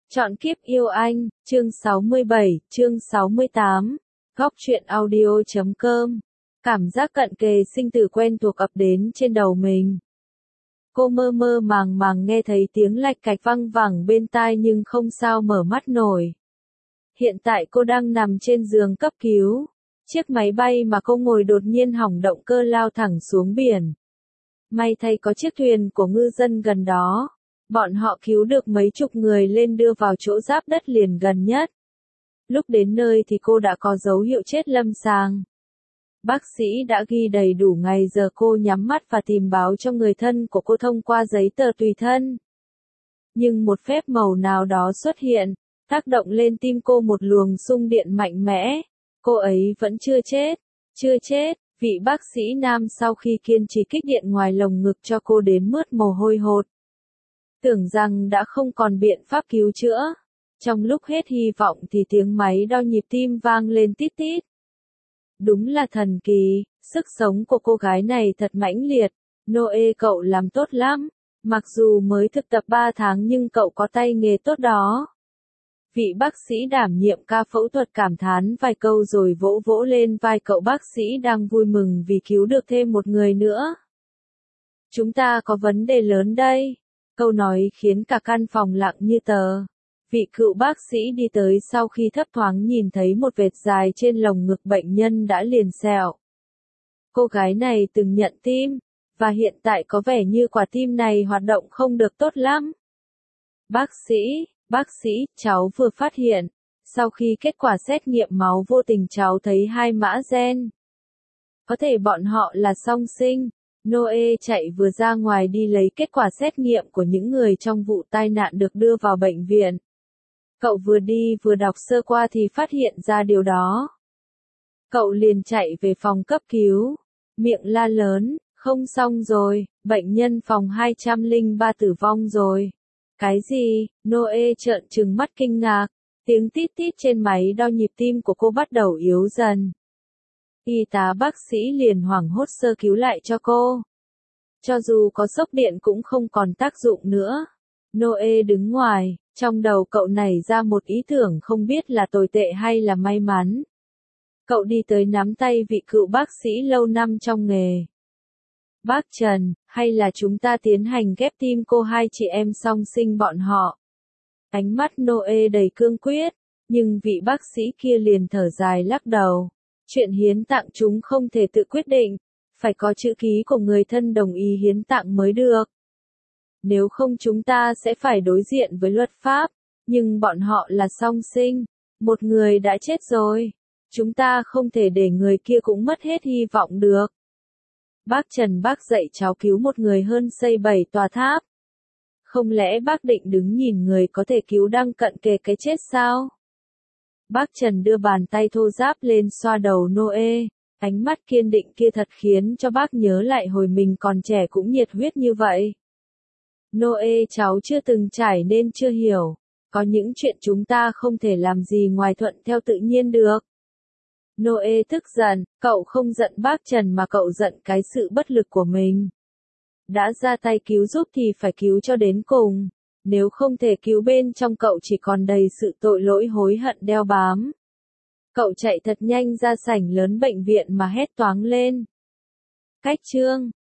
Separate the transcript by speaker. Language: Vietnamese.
Speaker 1: Chọn kiếp yêu anh, chương 67, chương 68, góc truyện audio.com. Cảm giác cận kề sinh tử quen thuộc ập đến trên đầu mình. Cô mơ mơ màng màng nghe thấy tiếng lạch cạch văng vẳng bên tai nhưng không sao mở mắt nổi. Hiện tại cô đang nằm trên giường cấp cứu. Chiếc máy bay mà cô ngồi đột nhiên hỏng động cơ lao thẳng xuống biển. May thay có chiếc thuyền của ngư dân gần đó. Bọn họ cứu được mấy chục người lên đưa vào chỗ giáp đất liền gần nhất. Lúc đến nơi thì cô đã có dấu hiệu chết lâm sàng. Bác sĩ đã ghi đầy đủ ngày giờ cô nhắm mắt và tìm báo cho người thân của cô thông qua giấy tờ tùy thân. Nhưng một phép màu nào đó xuất hiện, tác động lên tim cô một luồng xung điện mạnh mẽ. Cô ấy vẫn chưa chết. Chưa chết, vị bác sĩ nam sau khi kiên trì kích điện ngoài lồng ngực cho cô đến mướt mồ hôi hột. Tưởng rằng đã không còn biện pháp cứu chữa. Trong lúc hết hy vọng thì tiếng máy đo nhịp tim vang lên tít tít. Đúng là thần kỳ, sức sống của cô gái này thật mãnh liệt. Noe cậu làm tốt lắm. Mặc dù mới thực tập 3 tháng nhưng cậu có tay nghề tốt đó. Vị bác sĩ đảm nhiệm ca phẫu thuật cảm thán vài câu rồi vỗ vỗ lên vai cậu bác sĩ đang vui mừng vì cứu được thêm một người nữa. Chúng ta có vấn đề lớn đây. Câu nói khiến cả căn phòng lặng như tờ. Vị cựu bác sĩ đi tới sau khi thấp thoáng nhìn thấy một vệt dài trên lồng ngực bệnh nhân đã liền sẹo. Cô gái này từng nhận tim, và hiện tại có vẻ như quả tim này hoạt động không được tốt lắm. Bác sĩ, cháu vừa phát hiện, sau khi kết quả xét nghiệm máu vô tình cháu thấy 2 mã gen. Có thể bọn họ là song sinh. Noe chạy vừa ra ngoài đi lấy kết quả xét nghiệm của những người trong vụ tai nạn được đưa vào bệnh viện. Cậu vừa đi vừa đọc sơ qua thì phát hiện ra điều đó. Cậu liền chạy về phòng cấp cứu, miệng la lớn, không xong rồi, bệnh nhân phòng 203 tử vong rồi. Cái gì? Noe trợn trừng mắt kinh ngạc, tiếng tít tít trên máy đo nhịp tim của cô bắt đầu yếu dần. Y tá bác sĩ liền hoảng hốt sơ cứu lại cho cô. Cho dù có sốc điện cũng không còn tác dụng nữa. Noe đứng ngoài, trong đầu cậu nảy ra một ý tưởng không biết là tồi tệ hay là may mắn. Cậu đi tới nắm tay vị cựu bác sĩ lâu năm trong nghề. Bác Trần, hay là chúng ta tiến hành ghép tim cô hai chị em song sinh bọn họ. Ánh mắt Noe đầy cương quyết, nhưng vị bác sĩ kia liền thở dài lắc đầu. Chuyện hiến tặng chúng không thể tự quyết định, phải có chữ ký của người thân đồng ý hiến tặng mới được. Nếu không chúng ta sẽ phải đối diện với luật pháp, nhưng bọn họ là song sinh, một người đã chết rồi, chúng ta không thể để người kia cũng mất hết hy vọng được. Bác Trần bác dạy cháu cứu một người hơn xây 7 tòa tháp. Không lẽ bác định đứng nhìn người có thể cứu đang cận kề cái chết sao? Bác Trần đưa bàn tay thô ráp lên xoa đầu Noe, ánh mắt kiên định kia thật khiến cho bác nhớ lại hồi mình còn trẻ cũng nhiệt huyết như vậy. Noe cháu chưa từng trải nên chưa hiểu, có những chuyện chúng ta không thể làm gì ngoài thuận theo tự nhiên được. Noe tức giận, cậu không giận bác Trần mà cậu giận cái sự bất lực của mình. Đã ra tay cứu giúp thì phải cứu cho đến cùng. Nếu không thể cứu bên trong cậu chỉ còn đầy sự tội lỗi hối hận đeo bám. Cậu chạy thật nhanh ra sảnh lớn bệnh viện mà hét toáng lên. Cách chương